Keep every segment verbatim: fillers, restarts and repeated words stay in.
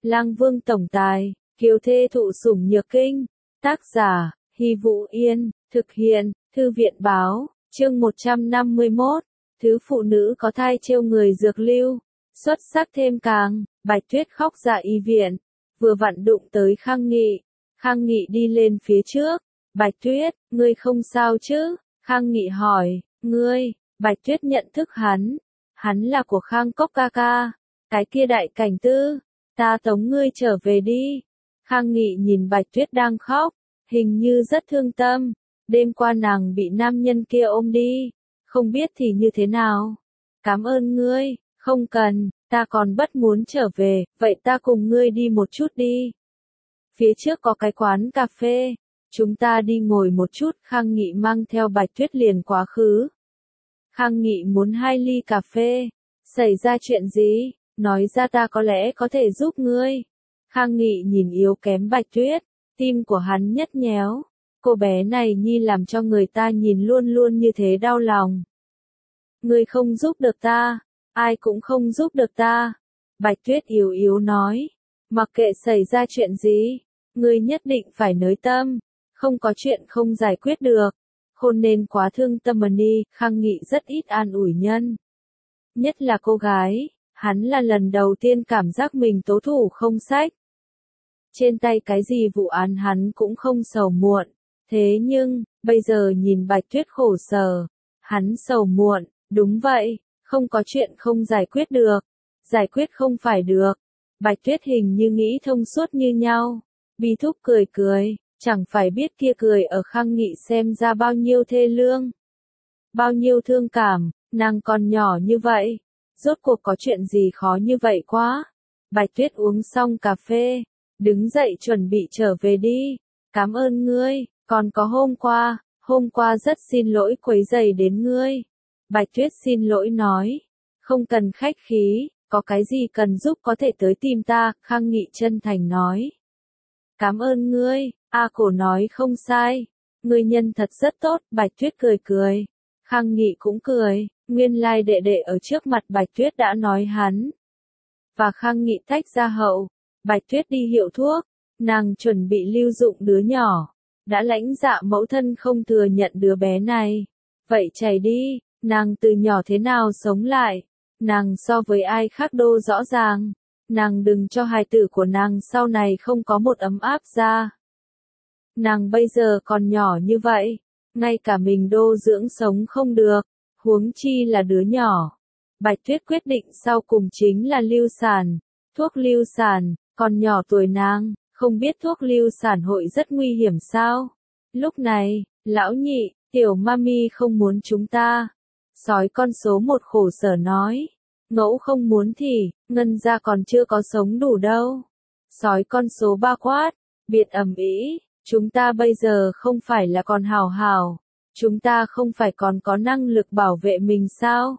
Lang Vương tổng tài, kiều thê thụ sủng nhược kinh. Tác giả, Hy Vũ Yên, thực hiện, Thư viện báo, chương một trăm năm mươi mốt. Thứ phụ nữ có thai trêu người dược lưu, xuất sắc thêm càng. Bạch Tuyết khóc dạ y viện, vừa vặn đụng tới Khang Nghị. Khang Nghị đi lên phía trước. Bạch Tuyết, ngươi không sao chứ? Khang Nghị hỏi, ngươi. Bạch Tuyết nhận thức hắn. Hắn là của Khang Cốc ca ca. Cái kia đại cảnh tư. Ta tống ngươi trở về đi. Khang Nghị nhìn Bạch Tuyết đang khóc, hình như rất thương tâm. Đêm qua nàng bị nam nhân kia ôm đi, không biết thì như thế nào. Cảm ơn ngươi, không cần, ta còn bất muốn trở về, vậy ta cùng ngươi đi một chút đi. Phía trước có cái quán cà phê, chúng ta đi ngồi một chút. Khang Nghị mang theo Bạch Tuyết liền quá khứ. Khang Nghị muốn hai ly cà phê. Xảy ra chuyện gì? Nói ra ta có lẽ có thể giúp ngươi. Khang Nghị nhìn yếu kém Bạch Tuyết, tim của hắn nhất nhéo. Cô bé này nhi làm cho người ta nhìn luôn luôn như thế đau lòng. Ngươi không giúp được ta, ai cũng không giúp được ta. Bạch Tuyết yếu yếu nói, mặc kệ xảy ra chuyện gì, ngươi nhất định phải nới tâm, không có chuyện không giải quyết được. Khôn nên quá thương tâm mà đi. Khang Nghị rất ít an ủi nhân. Nhất là cô gái, hắn là lần đầu tiên cảm giác mình tố thủ không sách. Trên tay cái gì vụ án hắn cũng không sầu muộn. Thế nhưng, bây giờ nhìn Bạch Tuyết khổ sở, hắn sầu muộn. Đúng vậy, không có chuyện không giải quyết được. Giải quyết không phải được. Bạch Tuyết hình như nghĩ thông suốt như nhau. Bi thúc cười cười, chẳng phải biết kia cười ở Khang Nghị xem ra bao nhiêu thê lương. Bao nhiêu thương cảm, nàng còn nhỏ như vậy. Rốt cuộc có chuyện gì khó như vậy quá. Bạch Tuyết uống xong cà phê, đứng dậy chuẩn bị trở về đi. Cảm ơn ngươi, còn có hôm qua, hôm qua rất xin lỗi quấy rầy đến ngươi. Bạch Tuyết xin lỗi nói, không cần khách khí, có cái gì cần giúp có thể tới tìm ta. Khang Nghị chân thành nói. Cảm ơn ngươi. A Cổ nói không sai, ngươi nhân thật rất tốt. Bạch Tuyết cười cười. Khang Nghị cũng cười, nguyên lai đệ đệ ở trước mặt Bạch Tuyết đã nói hắn. Và Khang Nghị tách ra hậu, Bạch Tuyết đi hiệu thuốc, nàng chuẩn bị lưu dụng đứa nhỏ. Đã lãnh dạ mẫu thân không thừa nhận đứa bé này. Vậy chảy đi, nàng từ nhỏ thế nào sống lại, nàng so với ai khác đô rõ ràng. Nàng đừng cho hài tử của nàng sau này không có một ấm áp ra. Nàng bây giờ còn nhỏ như vậy, ngay cả mình đô dưỡng sống không được, huống chi là đứa nhỏ. Bạch Tuyết quyết định sau cùng chính là lưu sản. Thuốc lưu sản, còn nhỏ tuổi nàng, không biết thuốc lưu sản hội rất nguy hiểm sao? Lúc này, lão nhị, tiểu mami không muốn chúng ta. Sói con số một khổ sở nói. Ngẫu không muốn thì, ngân ra còn chưa có sống đủ đâu. Sói con số ba quát, biệt ầm ĩ, chúng ta bây giờ không phải là còn hào hào. Chúng ta không phải còn có năng lực bảo vệ mình sao?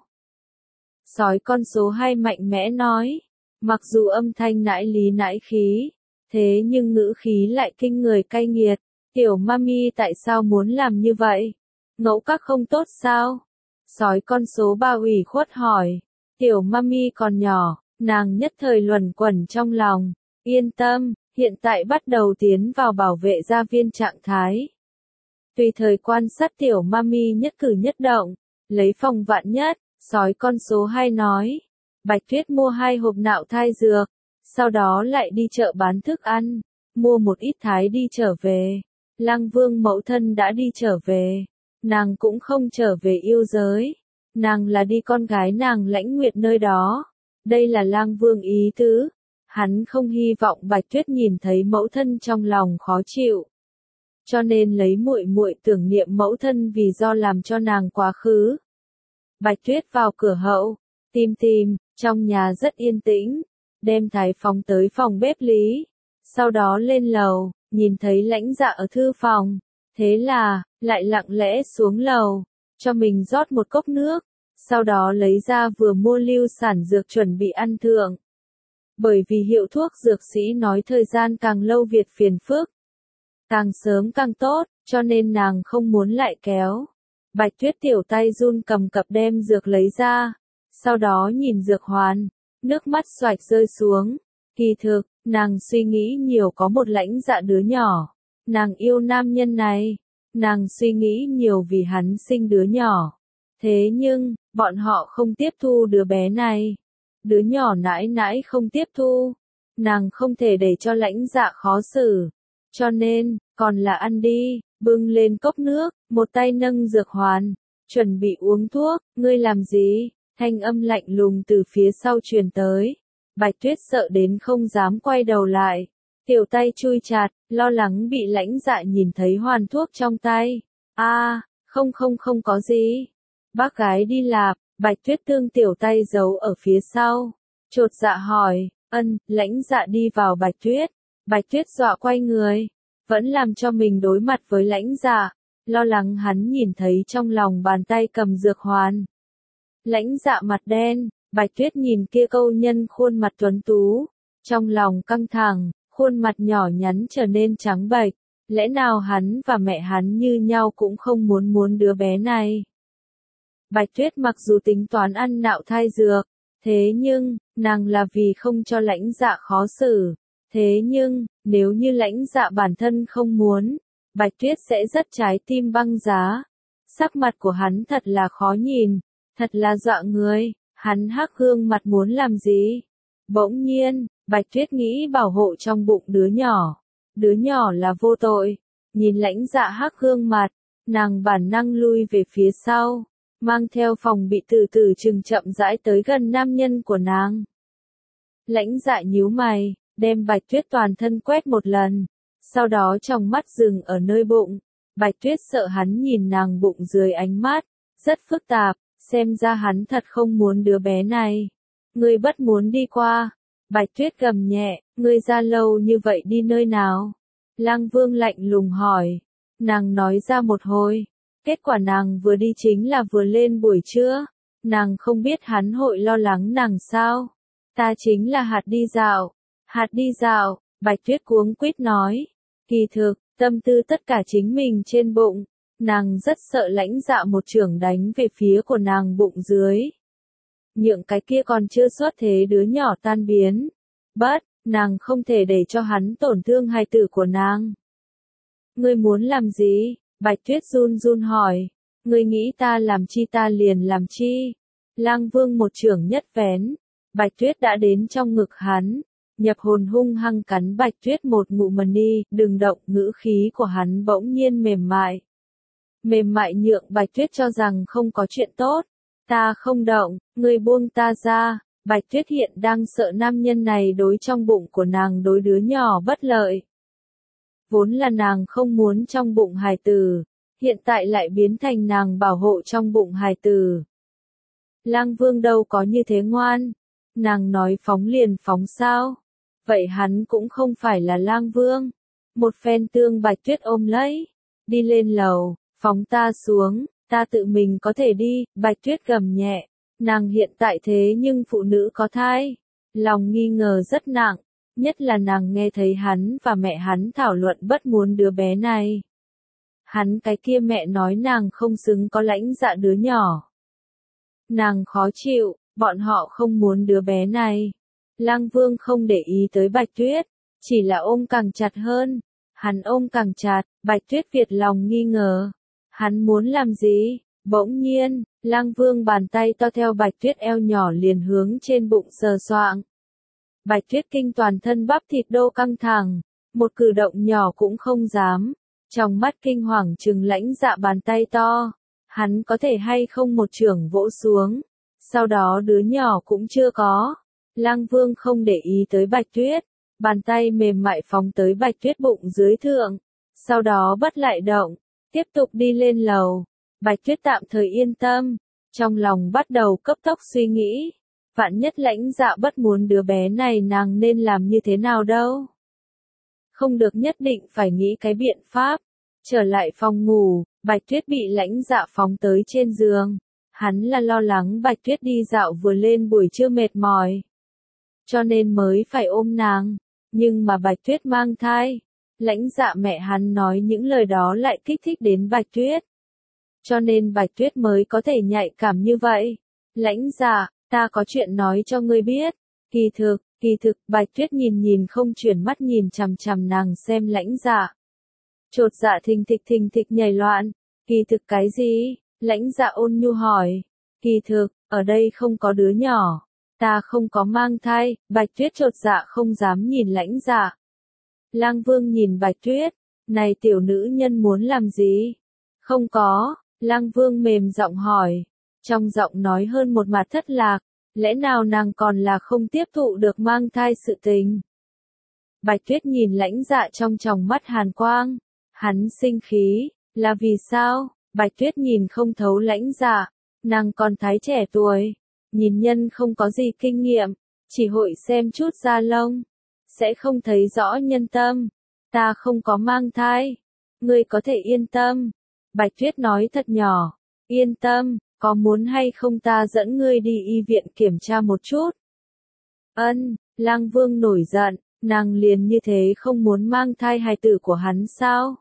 Sói con số hai mạnh mẽ nói. Mặc dù âm thanh nãi lý nãi khí, thế nhưng ngữ khí lại kinh người cay nghiệt. Tiểu mami tại sao muốn làm như vậy? Ngẫu các không tốt sao? Sói con số ba ủy khuất hỏi. Tiểu mami còn nhỏ, nàng nhất thời luẩn quẩn trong lòng. Yên tâm, hiện tại bắt đầu tiến vào bảo vệ gia viên trạng thái. Tùy thời quan sát tiểu mami nhất cử nhất động, lấy phòng vạn nhất. Sói con số hai nói. Bạch Tuyết mua hai hộp nạo thai dược, sau đó lại đi chợ bán thức ăn, mua một ít thái đi trở về. Lang Vương mẫu thân đã đi trở về, nàng cũng không trở về yêu giới, nàng là đi con gái nàng Lãnh Nguyệt nơi đó. Đây là Lang Vương ý tứ, hắn không hy vọng Bạch Tuyết nhìn thấy mẫu thân trong lòng khó chịu, cho nên lấy muội muội tưởng niệm mẫu thân vì do làm cho nàng quá khứ. Bạch Tuyết vào cửa hậu, tìm tìm, trong nhà rất yên tĩnh, đem thái phóng tới phòng bếp lý, sau đó lên lầu, nhìn thấy Lãnh Dạ ở thư phòng, thế là, lại lặng lẽ xuống lầu, cho mình rót một cốc nước, sau đó lấy ra vừa mua lưu sản dược chuẩn bị ăn thượng. Bởi vì hiệu thuốc dược sĩ nói thời gian càng lâu việc phiền phức, càng sớm càng tốt, cho nên nàng không muốn lại kéo. Bạch Tuyết tiểu tay run cầm cập đem dược lấy ra, sau đó nhìn dược hoàn, nước mắt xoạch rơi xuống, Kỳ thực, nàng suy nghĩ nhiều có một Lãnh Dạ đứa nhỏ. Nàng yêu nam nhân này. Nàng suy nghĩ nhiều vì hắn sinh đứa nhỏ. Thế nhưng, bọn họ không tiếp thu đứa bé này. Đứa nhỏ nãi nãi không tiếp thu. Nàng không thể để cho Lãnh Dạ khó xử. Cho nên, còn là ăn đi, bưng lên cốc nước, một tay nâng dược hoàn, chuẩn bị uống thuốc. Ngươi làm gì? Thanh âm lạnh lùng từ phía sau truyền tới. Bạch Tuyết sợ đến không dám quay đầu lại. Tiểu tay chui chặt, lo lắng bị Lãnh Dạ nhìn thấy hoàn thuốc trong tay. A, à, không không không có gì. Bác gái đi lạp, Bạch Tuyết tương tiểu tay giấu ở phía sau. Chột dạ hỏi, ân, Lãnh Dạ đi vào Bạch Tuyết. Bạch Tuyết dọa quay người, vẫn làm cho mình đối mặt với Lãnh Dạ, lo lắng hắn nhìn thấy trong lòng bàn tay cầm dược hoàn. Lãnh Dạ mặt đen, Bạch Tuyết nhìn kia câu nhân khuôn mặt tuấn tú, trong lòng căng thẳng, khuôn mặt nhỏ nhắn trở nên trắng bệch, lẽ nào hắn và mẹ hắn như nhau cũng không muốn muốn đứa bé này. Bạch Tuyết mặc dù tính toán ăn nạo thai dược, thế nhưng, nàng là vì không cho Lãnh Dạ khó xử. Thế nhưng, nếu như Lãnh Dạ bản thân không muốn, Bạch Tuyết sẽ rất trái tim băng giá. Sắc mặt của hắn thật là khó nhìn, thật là dọa người, hắn hắc gương mặt muốn làm gì? Bỗng nhiên, Bạch Tuyết nghĩ bảo hộ trong bụng đứa nhỏ. Đứa nhỏ là vô tội. Nhìn Lãnh Dạ hắc gương mặt, nàng bản năng lui về phía sau, mang theo phòng bị từ từ chừng chậm rãi tới gần nam nhân của nàng. Lãnh Dạ nhíu mày, đem Bạch Tuyết toàn thân quét một lần, sau đó trong mắt dừng ở nơi bụng. Bạch Tuyết sợ hắn nhìn nàng bụng dưới ánh mắt, rất phức tạp, xem ra hắn thật không muốn đứa bé này. Ngươi bất muốn đi qua. Bạch Tuyết gầm nhẹ, ngươi ra lâu như vậy đi nơi nào? Lang Vương lạnh lùng hỏi. Nàng nói ra một hồi. Kết quả nàng vừa đi chính là vừa lên buổi trưa. Nàng không biết hắn hội lo lắng nàng sao. Ta chính là hạt đi dạo. Hạt đi dạo, Bạch Tuyết cuống quýt nói. Kỳ thực, tâm tư tất cả chính mình trên bụng. Nàng rất sợ Lãnh Dạ một chưởng đánh về phía của nàng bụng dưới. Nhượng cái kia còn chưa xuất thế đứa nhỏ tan biến. Bất, nàng không thể để cho hắn tổn thương hài tử của nàng. Ngươi muốn làm gì? Bạch Tuyết run run hỏi. Ngươi nghĩ ta làm chi ta liền làm chi? Lang Vương một chưởng nhất vén. Bạch Tuyết đã đến trong ngực hắn. Nhập hồn hung hăng cắn Bạch Tuyết một ngụm mần đi, đừng động. Ngữ khí của hắn bỗng nhiên mềm mại. Mềm mại nhượng Bạch Tuyết cho rằng không có chuyện tốt. Ta không động, ngươi buông ta ra. Bạch Tuyết hiện đang sợ nam nhân này đối trong bụng của nàng đối đứa nhỏ bất lợi. Vốn là nàng không muốn trong bụng hài tử, hiện tại lại biến thành nàng bảo hộ trong bụng hài tử. Lang Vương đâu có như thế ngoan. Nàng nói phóng liền phóng sao. Vậy hắn cũng không phải là Lang Vương. Một phen tương Bạch Tuyết ôm lấy. Đi lên lầu, phóng ta xuống, ta tự mình có thể đi. Bạch Tuyết gầm nhẹ. Nàng hiện tại thế nhưng phụ nữ có thai. Lòng nghi ngờ rất nặng. Nhất là nàng nghe thấy hắn và mẹ hắn thảo luận bất muốn đứa bé này. Hắn cái kia mẹ nói nàng không xứng có Lãnh Dạ đứa nhỏ. Nàng khó chịu, bọn họ không muốn đứa bé này. Lang Vương không để ý tới Bạch Tuyết, chỉ là ôm càng chặt hơn. Hắn ôm càng chặt, Bạch Tuyết Việt lòng nghi ngờ. Hắn muốn làm gì? Bỗng nhiên, Lang Vương bàn tay to theo Bạch Tuyết eo nhỏ liền hướng trên bụng sờ soạng. Bạch Tuyết kinh toàn thân bắp thịt đô căng thẳng, một cử động nhỏ cũng không dám. Trong mắt kinh hoàng trừng Lãnh Dạ bàn tay to. Hắn có thể hay không một chưởng vỗ xuống. Sau đó đứa nhỏ cũng chưa có. Lang Vương không để ý tới Bạch Tuyết. Bàn tay mềm mại phóng tới Bạch Tuyết bụng dưới thượng. Sau đó bất lại động. Tiếp tục đi lên lầu. Bạch Tuyết tạm thời yên tâm. Trong lòng bắt đầu cấp tốc suy nghĩ. Vạn nhất Lãnh Dạ bất muốn đứa bé này nàng nên làm như thế nào đâu. Không được nhất định phải nghĩ cái biện pháp. Trở lại phòng ngủ, Bạch Tuyết bị Lãnh Dạ phóng tới trên giường. Hắn là lo lắng Bạch Tuyết đi dạo vừa lên buổi trưa mệt mỏi. Cho nên mới phải ôm nàng. Nhưng mà Bạch Tuyết mang thai. Lãnh Dạ mẹ hắn nói những lời đó lại kích thích đến Bạch Tuyết. Cho nên Bạch Tuyết mới có thể nhạy cảm như vậy. Lãnh Dạ, ta có chuyện nói cho ngươi biết. Kỳ thực, Kỳ thực, Bạch Tuyết nhìn nhìn không chuyển mắt nhìn chằm chằm nàng xem Lãnh Dạ. Chột dạ thình thịch thình thịch nhảy loạn. Kỳ thực cái gì? Lãnh Dạ ôn nhu hỏi. Kỳ thực, ở đây không có đứa nhỏ. Ta không có mang thai. Bạch Tuyết chột dạ không dám nhìn Lãnh Dạ. Lang Vương nhìn Bạch Tuyết. Này tiểu nữ nhân muốn làm gì? Không có. Lang Vương mềm giọng hỏi. Trong giọng nói hơn một mặt thất lạc. Lẽ nào nàng còn là không tiếp thụ được mang thai sự tình? Bạch Tuyết nhìn Lãnh Dạ trong tròng mắt hàn quang. Hắn sinh khí. Là vì sao? Bạch Tuyết nhìn không thấu Lãnh Dạ. Nàng còn thái trẻ tuổi. Nhìn nhân không có gì kinh nghiệm. Chỉ hội xem chút da lông. Sẽ không thấy rõ nhân tâm. Ta không có mang thai. Ngươi có thể yên tâm. Bạch Tuyết nói thật nhỏ. Yên tâm. Có muốn hay không ta dẫn ngươi đi y viện kiểm tra một chút? Ân, Lang Vương nổi giận, nàng liền như thế không muốn mang thai hài tử của hắn sao?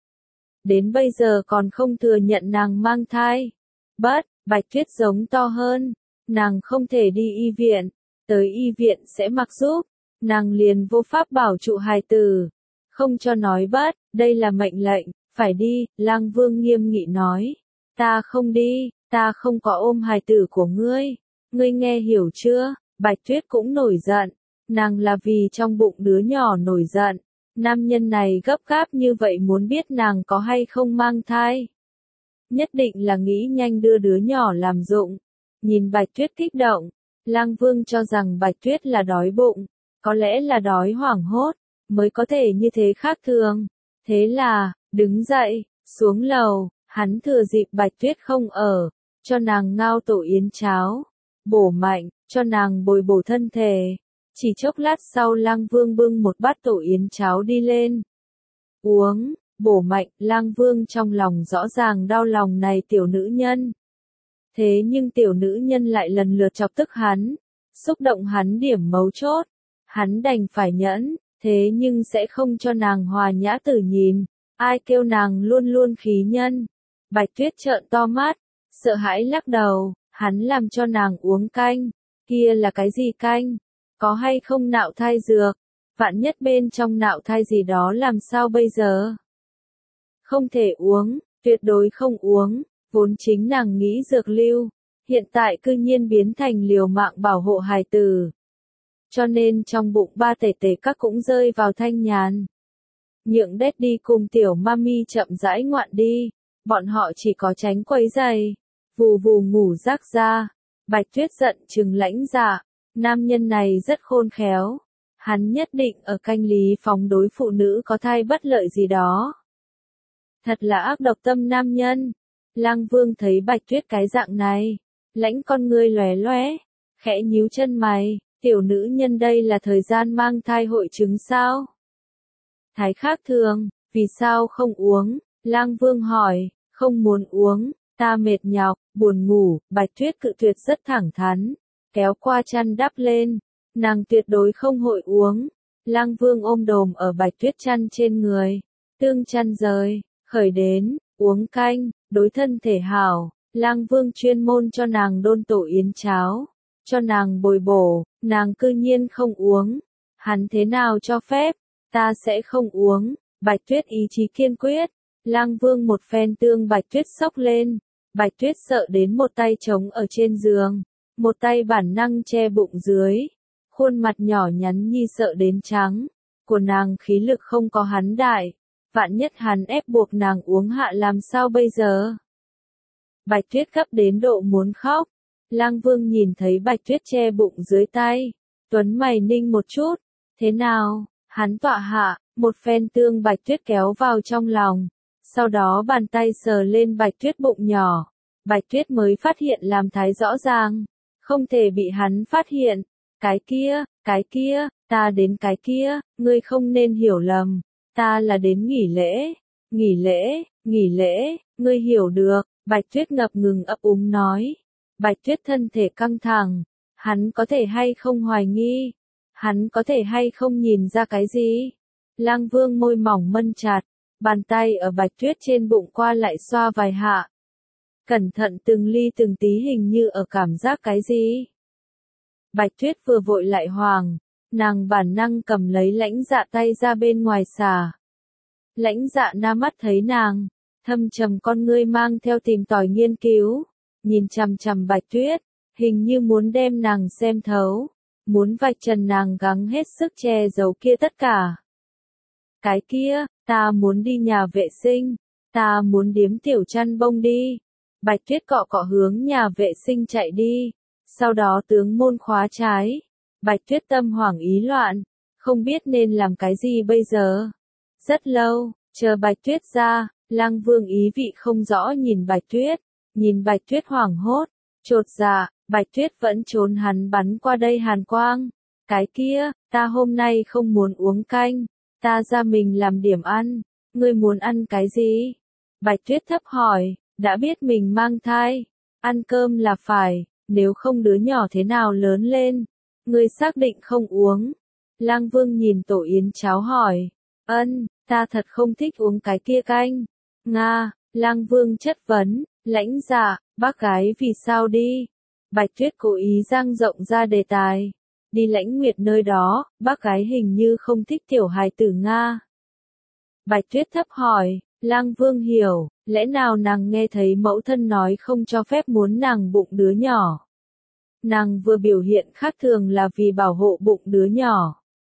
Đến bây giờ còn không thừa nhận nàng mang thai. Bất, Bạch Tuyết giống to hơn, nàng không thể đi y viện, tới y viện sẽ mặc giúp, nàng liền vô pháp bảo trụ hài tử. Không cho nói bất, đây là mệnh lệnh, phải đi, Lang Vương nghiêm nghị nói. Ta không đi. Ta không có ôm hài tử của ngươi, ngươi nghe hiểu chưa? Bạch Tuyết cũng nổi giận, nàng là vì trong bụng đứa nhỏ nổi giận, nam nhân này gấp gáp như vậy muốn biết nàng có hay không mang thai. Nhất định là nghĩ nhanh đưa đứa nhỏ làm dụng. Nhìn Bạch Tuyết kích động, Lang Vương cho rằng Bạch Tuyết là đói bụng, có lẽ là đói hoảng hốt, mới có thể như thế khác thường. Thế là, đứng dậy, xuống lầu, hắn thừa dịp Bạch Tuyết không ở. Cho nàng ngao tổ yến cháo, bổ mạnh, cho nàng bồi bổ thân thể. Chỉ chốc lát sau Lang Vương bưng một bát tổ yến cháo đi lên. Uống, bổ mạnh, Lang Vương trong lòng rõ ràng đau lòng này tiểu nữ nhân. Thế nhưng tiểu nữ nhân lại lần lượt chọc tức hắn, xúc động hắn điểm mấu chốt. Hắn đành phải nhẫn, thế nhưng sẽ không cho nàng hòa nhã tử nhìn. Ai kêu nàng luôn luôn khí nhân. Bạch Tuyết trợn to mắt. Sợ hãi lắc đầu, hắn làm cho nàng uống canh, kia là cái gì canh? Có hay không nạo thai dược? Vạn nhất bên trong nạo thai gì đó làm sao bây giờ? Không thể uống, tuyệt đối không uống, vốn chính nàng nghĩ dược lưu, hiện tại cư nhiên biến thành liều mạng bảo hộ hài tử. Cho nên trong bụng ba tể tể các cũng rơi vào thanh nhàn. Nhượng đét đi cùng tiểu mami chậm rãi ngoạn đi, bọn họ chỉ có tránh quấy giày. Vù vù ngủ rác ra, Bạch Tuyết giận trừng Lãnh Dạ, nam nhân này rất khôn khéo, hắn nhất định ở canh lý phóng đối phụ nữ có thai bất lợi gì đó. Thật là ác độc tâm nam nhân. Lang Vương thấy Bạch Tuyết cái dạng này, lãnh con ngươi lóe lóe, khẽ nhíu chân mày, tiểu nữ nhân đây là thời gian mang thai hội chứng sao? Thái khác thường, vì sao không uống? Lang Vương hỏi, không muốn uống. Ta mệt nhọc, buồn ngủ, Bạch Tuyết cự tuyệt rất thẳng thắn, kéo qua chăn đắp lên, nàng tuyệt đối không hội uống. Lang Vương ôm đồm ở Bạch Tuyết chăn trên người, tương chăn rời, khởi đến, uống canh, đối thân thể hảo, Lang Vương chuyên môn cho nàng đôn tổ yến cháo, cho nàng bồi bổ, nàng cư nhiên không uống. Hắn thế nào cho phép, ta sẽ không uống, Bạch Tuyết ý chí kiên quyết. Lang Vương một phen tương Bạch Tuyết xốc lên. Bạch Tuyết sợ đến một tay trống ở trên giường, một tay bản năng che bụng dưới, khuôn mặt nhỏ nhắn nhi sợ đến trắng, của nàng khí lực không có hắn đại, vạn nhất hắn ép buộc nàng uống hạ làm sao bây giờ? Bạch Tuyết gấp đến độ muốn khóc, Lang Vương nhìn thấy Bạch Tuyết che bụng dưới tay, tuấn mày ninh một chút, thế nào? Hắn tọa hạ, một phen tương Bạch Tuyết kéo vào trong lòng. Sau đó bàn tay sờ lên Bạch Tuyết bụng nhỏ, Bạch Tuyết mới phát hiện làm thái rõ ràng, không thể bị hắn phát hiện. Cái kia, cái kia, ta đến cái kia, ngươi không nên hiểu lầm, ta là đến nghỉ lễ, nghỉ lễ, nghỉ lễ, ngươi hiểu được, Bạch Tuyết ngập ngừng ấp úng nói. Bạch Tuyết thân thể căng thẳng, hắn có thể hay không hoài nghi, hắn có thể hay không nhìn ra cái gì. Lang Vương môi mỏng mân chặt, bàn tay ở Bạch Tuyết trên bụng qua lại xoa vài hạ. Cẩn thận từng ly từng tí hình như ở cảm giác cái gì. Bạch Tuyết vừa vội lại hoàng, nàng bản năng cầm lấy Lãnh Dạ tay ra bên ngoài xả. Lãnh Dạ na mắt thấy nàng, thâm trầm con ngươi mang theo tìm tòi nghiên cứu, nhìn chằm chằm Bạch Tuyết, hình như muốn đem nàng xem thấu, muốn vạch trần nàng gắng hết sức che giấu kia tất cả. Cái kia, ta muốn đi nhà vệ sinh, ta muốn điếm tiểu chăn bông đi. Bạch Tuyết cọ cọ hướng nhà vệ sinh chạy đi, sau đó tướng môn khóa trái. Bạch Tuyết tâm hoảng ý loạn, không biết nên làm cái gì bây giờ. Rất lâu, chờ Bạch Tuyết ra, Lăng Vương ý vị không rõ nhìn Bạch Tuyết, nhìn Bạch Tuyết hoảng hốt, chột dạ, Bạch Tuyết vẫn trốn hắn bắn qua đây hàn quang. Cái kia, ta hôm nay không muốn uống canh, ta ra mình làm điểm ăn, ngươi muốn ăn cái gì? Bạch Tuyết thấp hỏi, đã biết mình mang thai, ăn cơm là phải, nếu không đứa nhỏ thế nào lớn lên, ngươi xác định không uống. Lăng Vương nhìn tổ yến cháo hỏi, ân, ta thật không thích uống cái kia canh. Nga, Lăng Vương chất vấn, Lãnh Dạ, bác gái vì sao đi? Bạch Tuyết cố ý dang rộng ra đề tài. Đi Lãnh Nguyệt nơi đó, bác gái hình như không thích tiểu hài tử Nga. Bạch Tuyết thấp hỏi, Lăng Vương hiểu, lẽ nào nàng nghe thấy mẫu thân nói không cho phép muốn nàng bụng đứa nhỏ. Nàng vừa biểu hiện khác thường là vì bảo hộ bụng đứa nhỏ.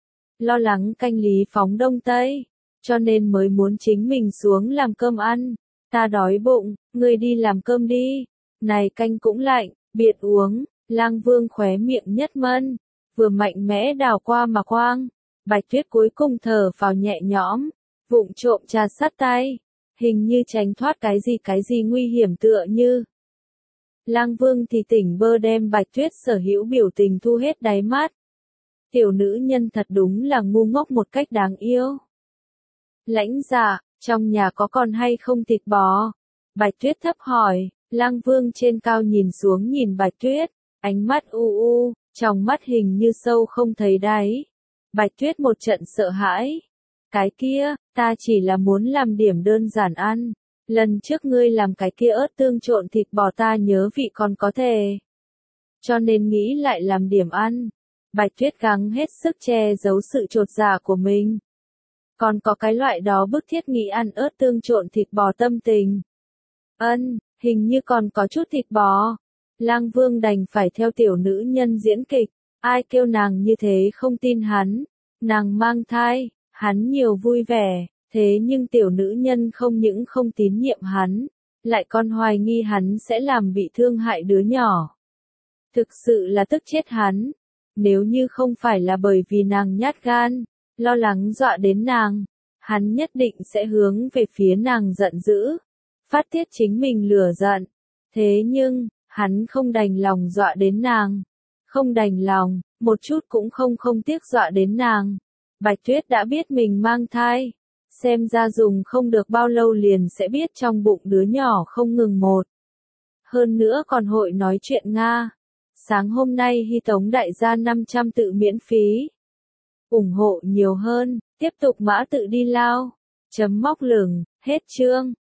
Lo lắng canh Lý phóng đông tây, cho nên mới muốn chính mình xuống làm cơm ăn. Ta đói bụng, ngươi đi làm cơm đi. Này canh cũng lạnh, biệt uống. Lăng Vương khóe miệng nhất mân, vừa mạnh mẽ đào qua mà quang. Bạch Tuyết cuối cùng thở vào nhẹ nhõm, vụng trộm trà sát tay, hình như tránh thoát cái gì cái gì nguy hiểm tựa như. Lăng Vương thì tỉnh bơ đem Bạch Tuyết sở hữu biểu tình thu hết đáy mắt. Tiểu nữ nhân thật đúng là ngu ngốc một cách đáng yêu. Lãnh Dạ, trong nhà có còn hay không thịt bò? Bạch Tuyết thấp hỏi. Lăng Vương trên cao nhìn xuống nhìn Bạch Tuyết, ánh mắt u u, trong mắt hình như sâu không thấy đáy. Bạch Tuyết một trận sợ hãi. Cái kia, ta chỉ là muốn làm điểm đơn giản ăn. Lần trước ngươi làm cái kia ớt tương trộn thịt bò ta nhớ vị còn có thể. Cho nên nghĩ lại làm điểm ăn. Bạch Tuyết gắng hết sức che giấu sự chột dạ của mình. Còn có cái loại đó bức thiết nghĩ ăn ớt tương trộn thịt bò tâm tình. Ân, hình như còn có chút thịt bò. Lăng Vương đành phải theo tiểu nữ nhân diễn kịch. Ai kêu nàng như thế không tin hắn. Nàng mang thai, hắn nhiều vui vẻ. Thế nhưng tiểu nữ nhân không những không tín nhiệm hắn, lại còn hoài nghi hắn sẽ làm bị thương hại đứa nhỏ. Thực sự là tức chết hắn. Nếu như không phải là bởi vì nàng nhát gan, lo lắng dọa đến nàng, hắn nhất định sẽ hướng về phía nàng giận dữ, phát tiết chính mình lửa giận. Thế nhưng, hắn không đành lòng dọa đến nàng. Không đành lòng, một chút cũng không không tiếc dọa đến nàng. Bạch Tuyết đã biết mình mang thai. Xem ra dùng không được bao lâu liền sẽ biết trong bụng đứa nhỏ không ngừng một. Hơn nữa còn hội nói chuyện Nga. Sáng hôm nay hy tống đại gia năm trăm tự miễn phí. ủng hộ nhiều hơn, tiếp tục mã tự đi lao. Chấm móc lửng, hết chương.